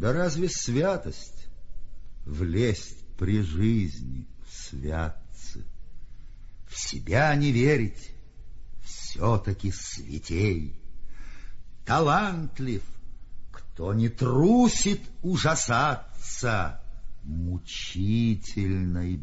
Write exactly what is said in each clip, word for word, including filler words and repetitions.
Да разве святость влезть при жизни в святцы? В себя не верить все-таки святей. Талантлив, кто не трусит ужасаться мучительной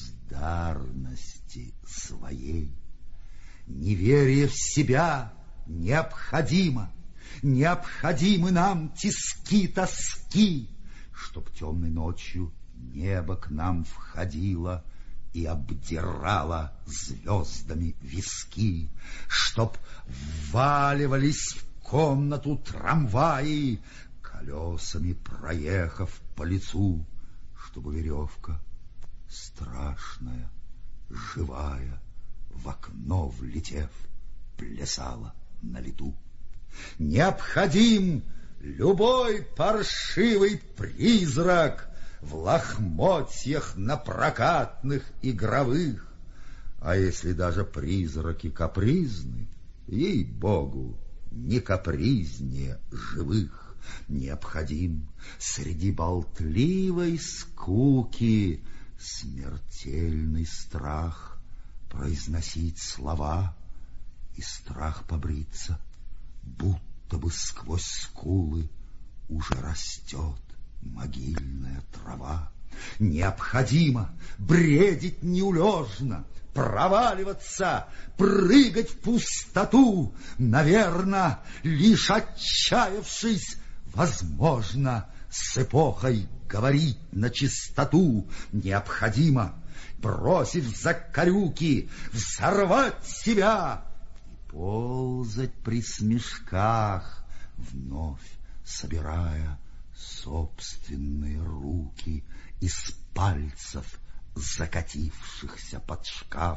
бездарности своей. Неверие в себя необходимо, необходимы нам тиски тоски, чтоб темной ночью небо к нам входило и обдирало звездами виски, чтоб вваливались в комнату трамваи, колесами проехав по лицу, чтобы веревка страшная, живая, в окно влетев, плясала на лету. Необходим любой паршивый призрак в лохмотьях напрокатных игровых, а если даже призраки капризны, ей-богу, не капризнее живых. Необходим среди болтливой скуки смертельный страх произносить слова и страх побриться, будто бы сквозь скулы уже растет могильная трава. Необходимо бредить неулежно, проваливаться, прыгать в пустоту. Наверно, лишь отчаявшись, возможно с эпохой говорить на чистоту. Необходимо, бросив закорюки, взорвать себя и ползать при смешках, вновь собирая собственные руки из пальцев, закатившихся под шкаф.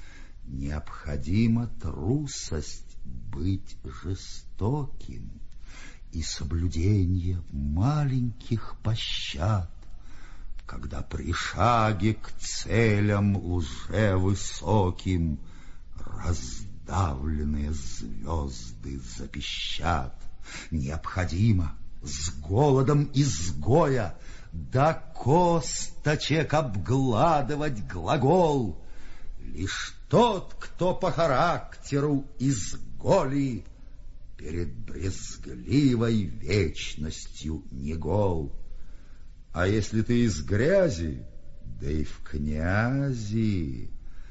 Необходима трусость быть жестоким и соблюдение маленьких пощад, когда при шаге к целям лжевысоким раздавленные звезды запищат. Необходимо с голодом изгоя до косточек обгладывать глагол. Лишь тот, кто по характеру изголи, перед брезгливой вечностью не гол. А если ты из грязи, да и в князи,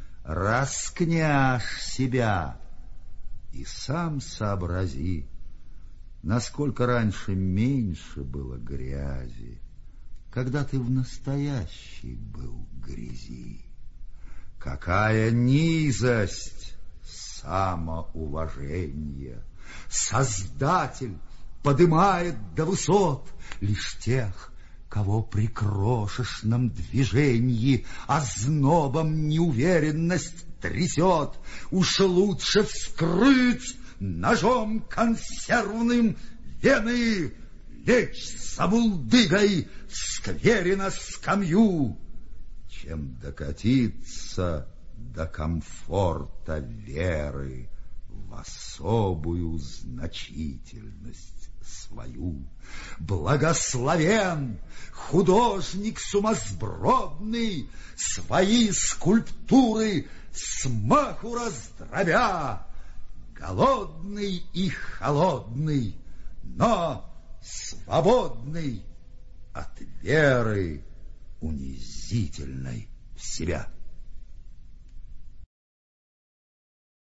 раскняшь себя и сам сообрази, насколько раньше меньше было грязи, когда ты в настоящей был грязи. Какая низость самоуважения! Создатель подымает до высот лишь тех, кого при крошечном движении ознобом неуверенность трясет. Уж лучше вскрыть ножом консервным вены, лечь с забулдыгой в сквере на скамью, чем докатиться до комфорта веры в особую значительность свою. Благословен художник сумасбродный, свои скульптуры смаху раздробя, голодный и холодный, но свободный от веры унизительной в себя.